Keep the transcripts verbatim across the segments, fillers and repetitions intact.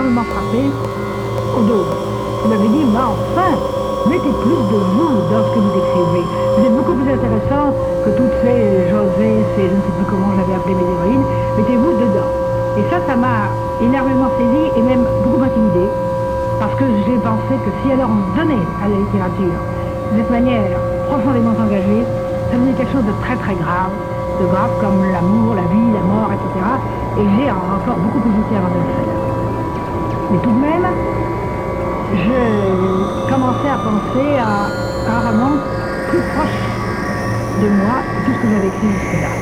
énormément frappé au dos. Vous m'avez dit, mais enfin, mettez plus de vous dans ce que vous écrivez. Vous êtes beaucoup plus intéressant que toutes ces José, ces je ne sais plus comment j'avais appelé mes héroïnes. Mettez-vous dedans. Et ça, ça m'a énormément saisi et même beaucoup intimidé. Parce que j'ai pensé que si alors on se donnait à la littérature de cette manière profondément engagée, ça devenait quelque chose de très très grave, de grave comme l'amour, la vie, la mort, et cetera. Et j'ai encore beaucoup hésité avant de le faire. Mais tout de même, je commençais à penser à un roman plus proche de moi que tout ce que j'avais écrit jusque-là.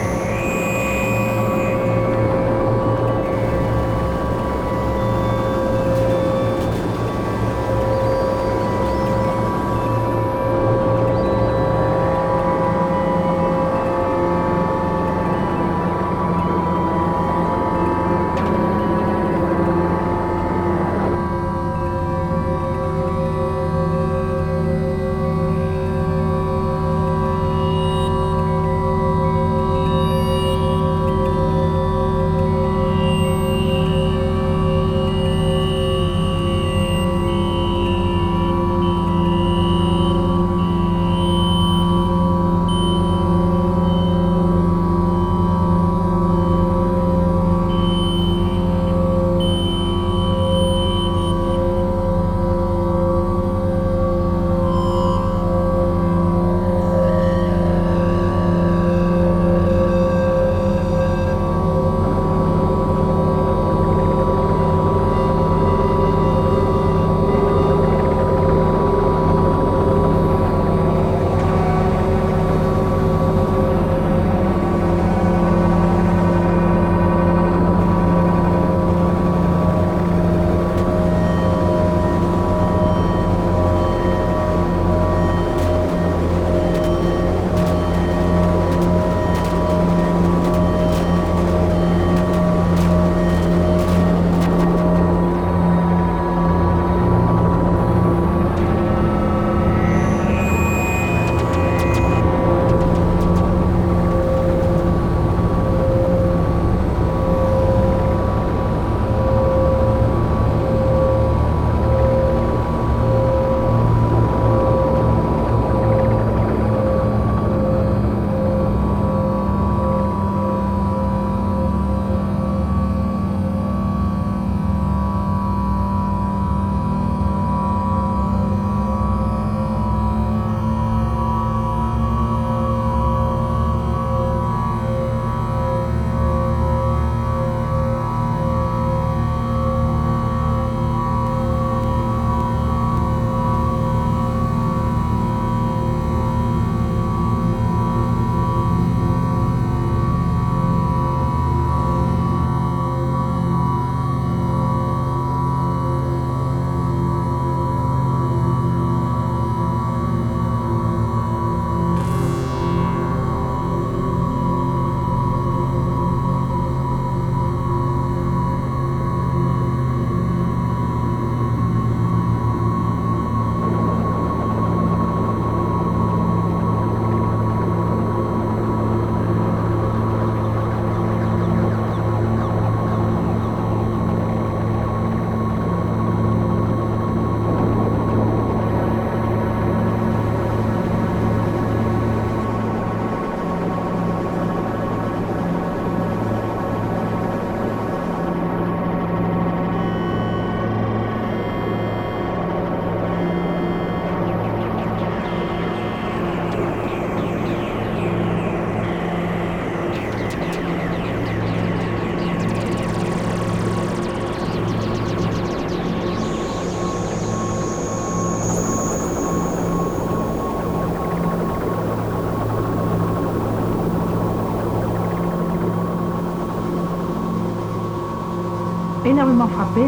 Énormément frappé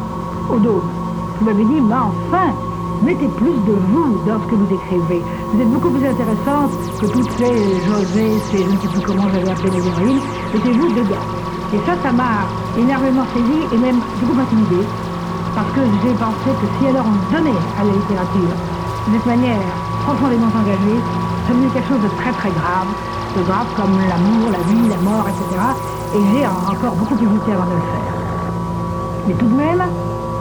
au dos. Vous m'avez dit, mais enfin, mettez plus de vous dans ce que vous écrivez. Vous êtes beaucoup plus intéressante que toutes ces José, ces je ne sais plus comment j'avais appelé mes héroïnes. Mettez-vous dedans. Et ça, ça m'a énormément saisi et même beaucoup intimidé. Parce que j'ai pensé que si alors on se donnait à la littérature de cette manière profondément engagée, ça devenait quelque chose de très très grave, de grave comme l'amour, la vie, la mort, et cetera. Et j'ai encore beaucoup hésité avant de le faire. Mais tout de même,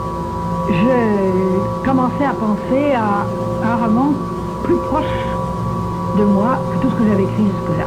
je commençais à penser à un roman plus proche de moi que tout ce que j'avais écrit jusque-là.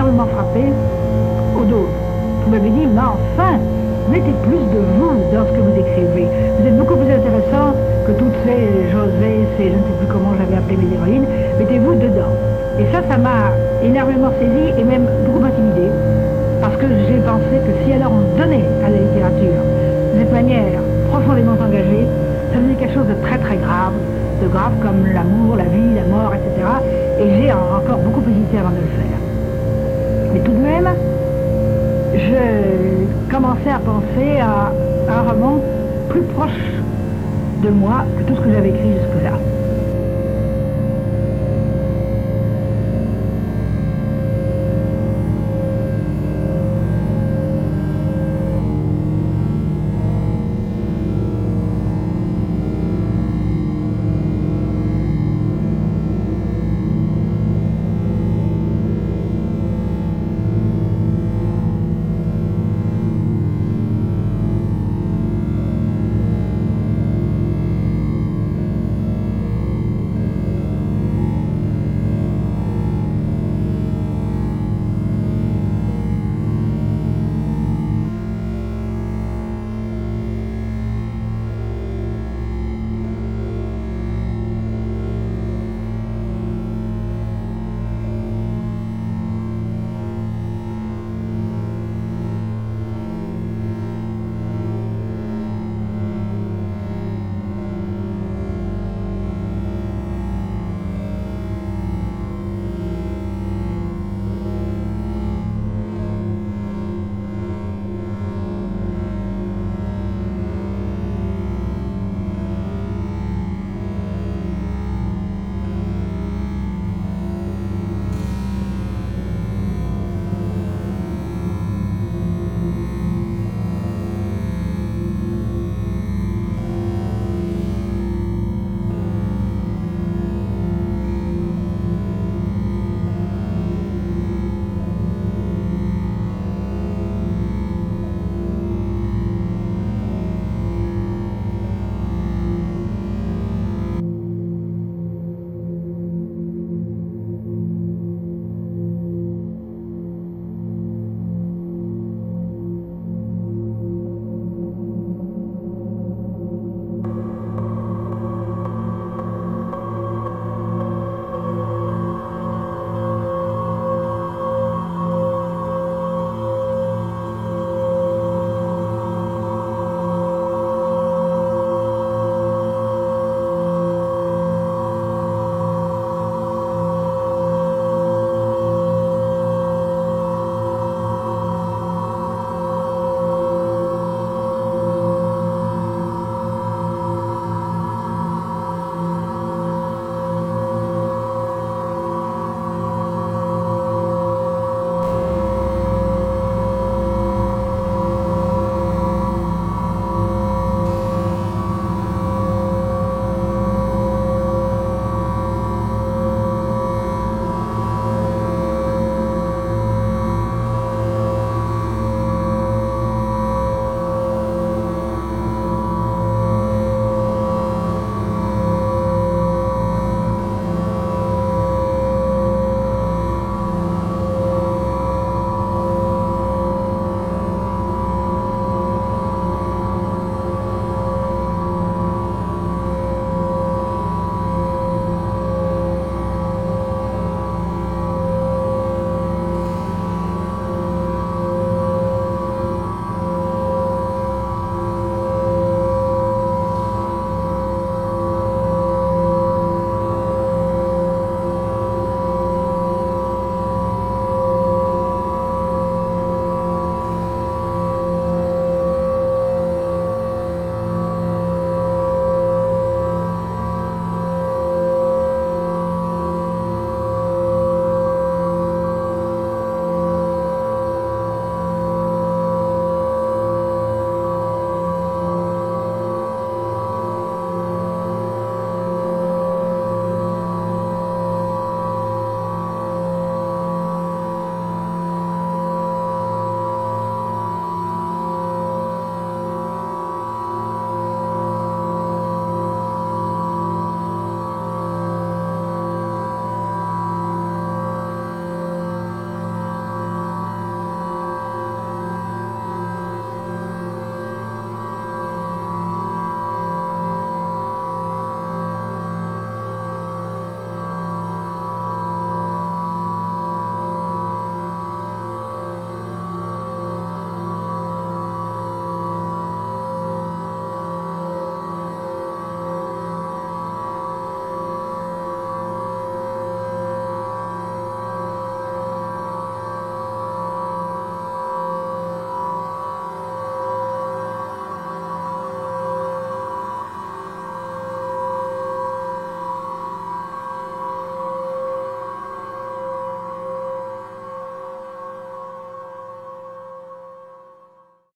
énormément frappé. Odo, vous m'avez dit, mais enfin, mettez plus de vous dans ce que vous écrivez. Vous êtes beaucoup plus intéressant que toutes ces José, ces je ne sais plus comment j'avais appelé mes héroïnes. Mettez-vous dedans. Et ça, ça m'a énormément saisi et même beaucoup intimidé. Parce que j'ai pensé que si alors on se donnait à la littérature de cette manière profondément engagée, ça faisait quelque chose de très très grave, de grave comme l'amour, la vie, la mort, et cetera. Et j'ai encore beaucoup hésité avant de le faire. Mais tout de même, je commençais à penser à un roman plus proche de moi que tout ce que j'avais écrit jusque-là.